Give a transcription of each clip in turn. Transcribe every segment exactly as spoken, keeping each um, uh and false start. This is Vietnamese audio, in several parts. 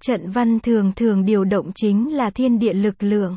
Trận văn thường thường điều động chính là thiên địa lực lượng.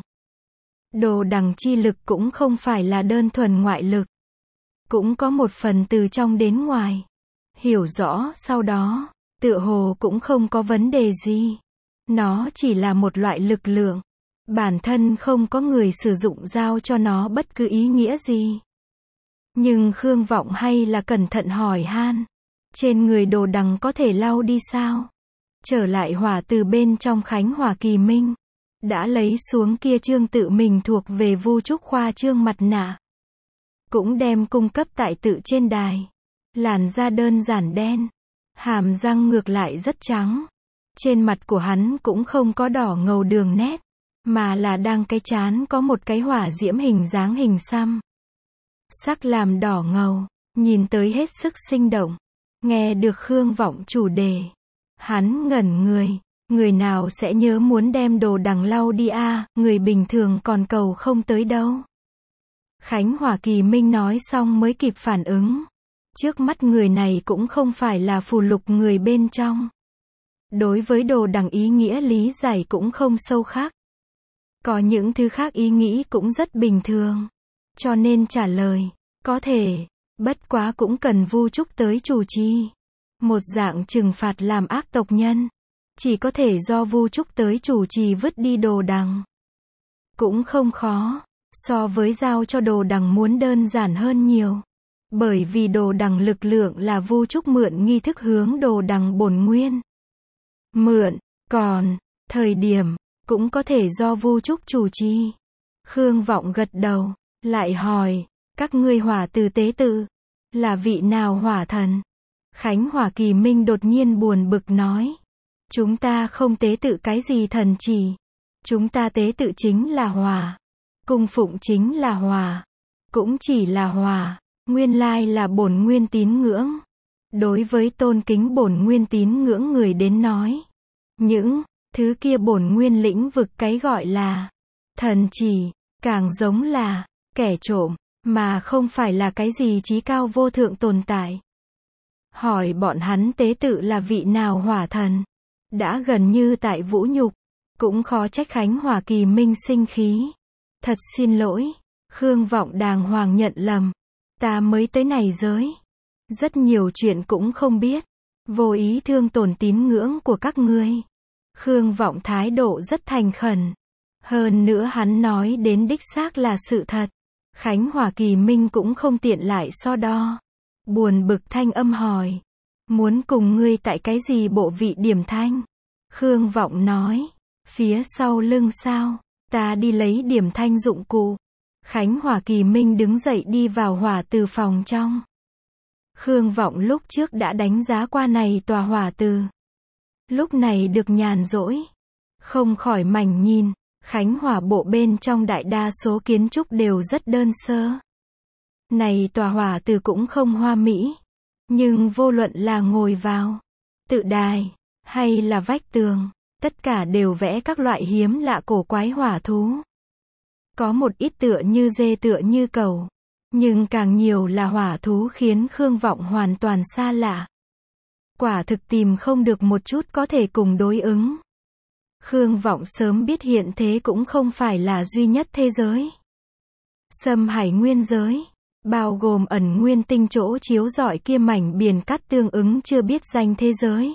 Đồ đằng chi lực cũng không phải là đơn thuần ngoại lực. Cũng có một phần từ trong đến ngoài. Hiểu rõ sau đó, tựa hồ cũng không có vấn đề gì. Nó chỉ là một loại lực lượng. Bản thân không có người sử dụng giao cho nó bất cứ ý nghĩa gì. Nhưng Khương Vọng hay là cẩn thận hỏi han. Trên người đồ đằng có thể lau đi sao? Trở lại hỏa từ bên trong Khánh Hỏa Kỳ Minh. Đã lấy xuống kia trương tự mình thuộc về Vu Trúc khoa trương mặt nạ. Cũng đem cung cấp tại tự trên đài. Làn da đơn giản đen. Hàm răng ngược lại rất trắng. Trên mặt của hắn cũng không có đỏ ngầu đường nét. Mà là đang cái trán có một cái hỏa diễm hình dáng hình xăm. Sắc làm đỏ ngầu. Nhìn tới hết sức sinh động. Nghe được Khương Vọng chủ đề. Hắn ngẩn người. Người nào sẽ nhớ muốn đem đồ đằng lau đi a à, người bình thường còn cầu không tới đâu. Khánh Hỏa Kỳ Minh nói xong mới kịp phản ứng. Trước mắt người này cũng không phải là phù lục người bên trong. Đối với đồ đằng ý nghĩa lý giải cũng không sâu khác. Có những thứ khác ý nghĩ cũng rất bình thường. Cho nên trả lời, có thể, bất quá cũng cần Vu Trúc tới chủ trì. Một dạng trừng phạt làm ác tộc nhân. Chỉ có thể do Vu Trúc tới chủ trì vứt đi đồ đằng. Cũng không khó, so với giao cho đồ đằng muốn đơn giản hơn nhiều. Bởi vì đồ đằng lực lượng là Vu Trúc mượn nghi thức hướng đồ đằng bổn nguyên. Mượn, còn, thời điểm, cũng có thể do Vu Trúc chủ trì. Khương Vọng gật đầu, lại hỏi, các ngươi hỏa từ tế tự, là vị nào hỏa thần? Khánh Hỏa Kỳ Minh đột nhiên buồn bực nói. Chúng ta không tế tự cái gì thần chỉ. Chúng ta tế tự chính là hỏa. Cung phụng chính là hỏa. Cũng chỉ là hỏa. Nguyên lai là bổn nguyên tín ngưỡng. Đối với tôn kính bổn nguyên tín ngưỡng người đến nói. Những thứ kia bổn nguyên lĩnh vực cái gọi là thần chỉ, càng giống là kẻ trộm, mà không phải là cái gì chí cao vô thượng tồn tại. Hỏi bọn hắn tế tự là vị nào hỏa thần? Đã gần như tại vũ nhục. Cũng khó trách Khánh Hỏa Kỳ Minh sinh khí. Thật xin lỗi. Khương Vọng đàng hoàng nhận lầm. Ta mới tới này giới. Rất nhiều chuyện cũng không biết. Vô ý thương tổn tín ngưỡng của các ngươi. Khương Vọng thái độ rất thành khẩn. Hơn nữa hắn nói đến đích xác là sự thật. Khánh Hỏa Kỳ Minh cũng không tiện lại so đo. Buồn bực thanh âm hỏi. Muốn cùng ngươi tại cái gì bộ vị điểm thanh? Khương Vọng nói. Phía sau lưng sao? Ta đi lấy điểm thanh dụng cụ. Khánh Hỏa Kỳ Minh đứng dậy đi vào hỏa từ phòng trong. Khương Vọng lúc trước đã đánh giá qua này tòa hỏa từ. Lúc này được nhàn rỗi. Không khỏi mảnh nhìn. Khánh Hỏa bộ bên trong đại đa số kiến trúc đều rất đơn sơ. Này tòa hỏa từ cũng không hoa mỹ. Nhưng vô luận là ngồi vào tự đài, hay là vách tường, tất cả đều vẽ các loại hiếm lạ cổ quái hỏa thú. Có một ít tựa như dê tựa như cẩu, nhưng càng nhiều là hỏa thú khiến Khương Vọng hoàn toàn xa lạ. Quả thực tìm không được một chút có thể cùng đối ứng. Khương Vọng sớm biết hiện thế cũng không phải là duy nhất thế giới. Xâm Hải nguyên giới, bao gồm ẩn nguyên tinh chỗ chiếu rọi kia mảnh biển cát tương ứng chưa biết danh thế giới.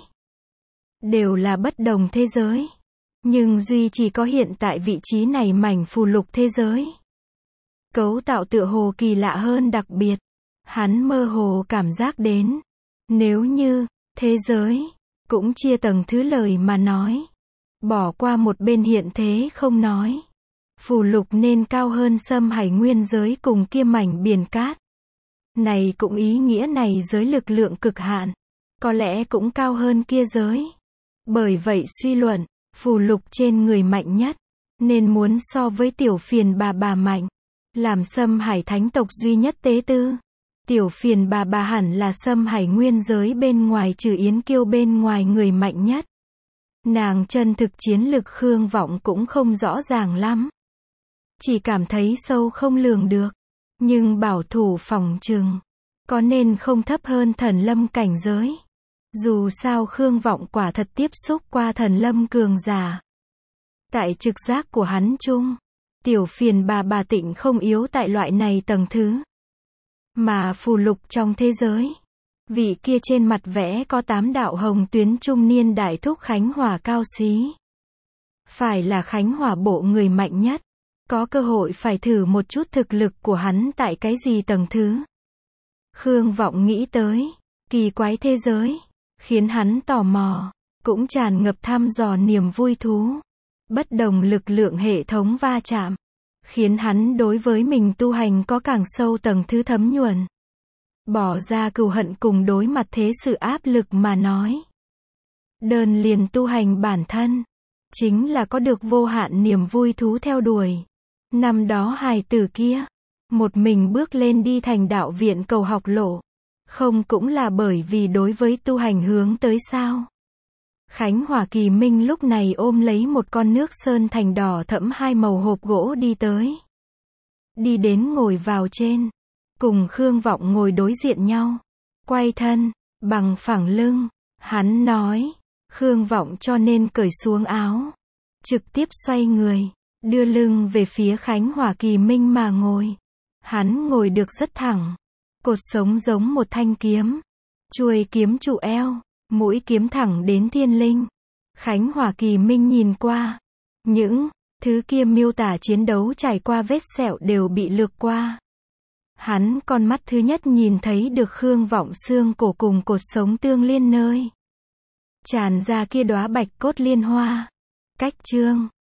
Đều là bất đồng thế giới. Nhưng duy chỉ có hiện tại vị trí này mảnh phù lục thế giới. Cấu tạo tựa hồ kỳ lạ hơn đặc biệt. Hắn mơ hồ cảm giác đến. Nếu như, thế giới, cũng chia tầng thứ lời mà nói. Bỏ qua một bên hiện thế không nói. Phù lục nên cao hơn Xâm Hải nguyên giới cùng kia mảnh biển cát. Này cũng ý nghĩa này giới lực lượng cực hạn. Có lẽ cũng cao hơn kia giới. Bởi vậy suy luận, phù lục trên người mạnh nhất. Nên muốn so với tiểu phiền bà bà mạnh. Làm Xâm Hải thánh tộc duy nhất tế tư. Tiểu phiền bà bà hẳn là Xâm Hải nguyên giới bên ngoài trừ Yến Kiêu bên ngoài người mạnh nhất. Nàng chân thực chiến lực Khương Vọng cũng không rõ ràng lắm. Chỉ cảm thấy sâu không lường được. Nhưng bảo thủ phòng trừng. Có nên không thấp hơn thần lâm cảnh giới. Dù sao Khương Vọng quả thật tiếp xúc qua thần lâm cường giả. Tại trực giác của hắn chung, tiểu phiền bà bà Tịnh không yếu tại loại này tầng thứ. Mà phù lục trong thế giới, vị kia trên mặt vẽ có tám đạo hồng tuyến trung niên đại thúc Khánh Hỏa cao xí. Phải là Khánh Hỏa bộ người mạnh nhất. Có cơ hội phải thử một chút thực lực của hắn tại cái gì tầng thứ. Khương Vọng nghĩ tới kỳ quái thế giới, khiến hắn tò mò, cũng tràn ngập thăm dò niềm vui thú. Bất đồng lực lượng hệ thống va chạm, khiến hắn đối với mình tu hành có càng sâu tầng thứ thấm nhuần. Bỏ ra cừu hận cùng đối mặt thế sự áp lực mà nói. Đơn liền tu hành bản thân, chính là có được vô hạn niềm vui thú theo đuổi. Năm đó hài tử kia, một mình bước lên đi thành đạo viện cầu học lộ. Không cũng là bởi vì đối với tu hành hướng tới sao. Khánh Hỏa Kỳ Minh lúc này ôm lấy một con nước sơn thành đỏ thẫm hai màu hộp gỗ đi tới. Đi đến ngồi vào trên. Cùng Khương Vọng ngồi đối diện nhau. Quay thân, bằng phẳng lưng. Hắn nói, Khương Vọng cho nên cởi xuống áo. Trực tiếp xoay người, đưa lưng về phía Khánh Hỏa Kỳ Minh mà ngồi. Hắn ngồi được rất thẳng. Cột sống giống một thanh kiếm. Chuôi kiếm trụ eo, mũi kiếm thẳng đến thiên linh. Khánh Hỏa Kỳ Minh nhìn qua. Những thứ kia miêu tả chiến đấu trải qua vết sẹo đều bị lược qua. Hắn con mắt thứ nhất nhìn thấy được Khương Vọng xương cổ cùng cột sống tương liên nơi. Tràn ra kia đóa bạch cốt liên hoa. Cách chương